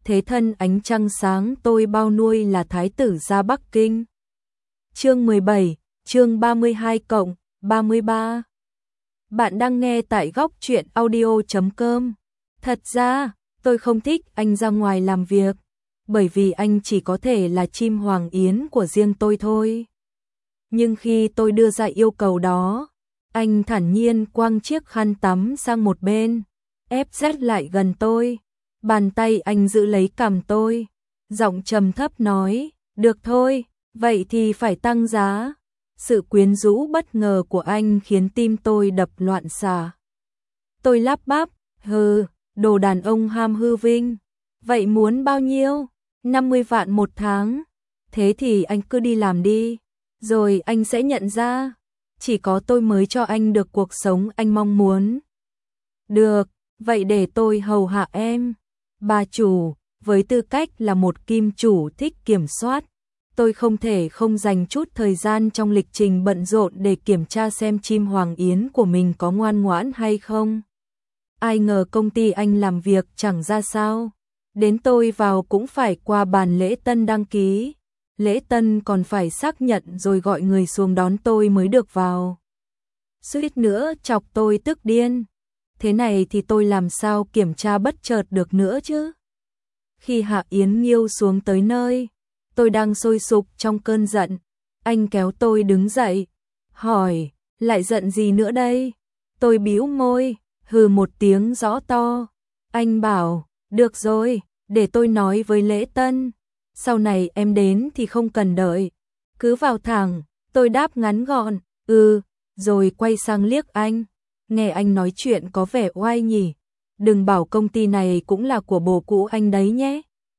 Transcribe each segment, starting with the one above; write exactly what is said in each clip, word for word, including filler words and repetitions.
thế thân ánh trăng sáng tôi bao nuôi là thái tử ra Bắc Kinh. Chương mười bảy, chương ba mươi hai cộng ba mươi ba. Bạn đang nghe tại góc truyện audio chấm com. Thật ra, tôi không thích anh ra ngoài làm việc, bởi vì anh chỉ có thể là chim hoàng yến của riêng tôi thôi. Nhưng khi tôi đưa ra yêu cầu đó, anh thản nhiên quăng chiếc khăn tắm sang một bên, ép sát lại gần tôi, bàn tay anh giữ lấy cằm tôi, giọng trầm thấp nói, được thôi, vậy thì phải tăng giá. Sự quyến rũ bất ngờ của anh khiến tim tôi đập loạn xạ. Tôi lắp bắp, hừ, đồ đàn ông ham hư vinh. Vậy muốn bao nhiêu? năm mươi vạn một tháng. Thế thì anh cứ đi làm đi, rồi anh sẽ nhận ra, chỉ có tôi mới cho anh được cuộc sống anh mong muốn. Được, vậy để tôi hầu hạ em. Bà chủ, với tư cách là một kim chủ thích kiểm soát, tôi không thể không dành chút thời gian trong lịch trình bận rộn để kiểm tra xem chim hoàng yến của mình có ngoan ngoãn hay không. Ai ngờ công ty anh làm việc chẳng ra sao. Đến tôi vào cũng phải qua bàn lễ tân đăng ký. Lễ tân còn phải xác nhận rồi gọi người xuống đón tôi mới được vào. Suýt nữa chọc tôi tức điên. Thế này thì tôi làm sao kiểm tra bất chợt được nữa chứ? Khi Hạ Yến Nghiêu xuống tới nơi, tôi đang sôi sục trong cơn giận. Anh kéo tôi đứng dậy, hỏi, lại giận gì nữa đây? Tôi bĩu môi, hừ một tiếng rõ to. Anh bảo, được rồi, để tôi nói với lễ tân. Sau này em đến thì không cần đợi, cứ vào thẳng. Tôi đáp ngắn gọn, ừ, rồi quay sang liếc anh. Nghe anh nói chuyện có vẻ oai nhỉ. Đừng bảo công ty này cũng là của bồ cũ anh đấy nhé.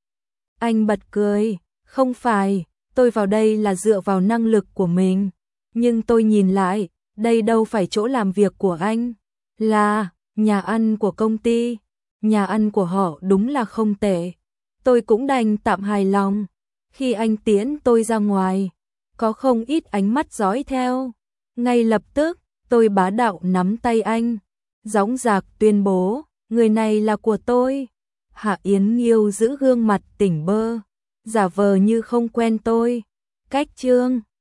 Anh bật cười, không phải, tôi vào đây là dựa vào năng lực của mình. Nhưng tôi nhìn lại, đây đâu phải chỗ làm việc của anh, là nhà ăn của công ty. Nhà ăn của họ đúng là không tệ. Tôi cũng đành tạm hài lòng. Khi anh tiễn tôi ra ngoài, có không ít ánh mắt dõi theo. Ngay lập tức, tôi bá đạo nắm tay anh, dõng dạc tuyên bố, người này là của tôi. Hạ Yến Nghiêu giữ gương mặt tỉnh bơ, giả vờ như không quen tôi. Cách chương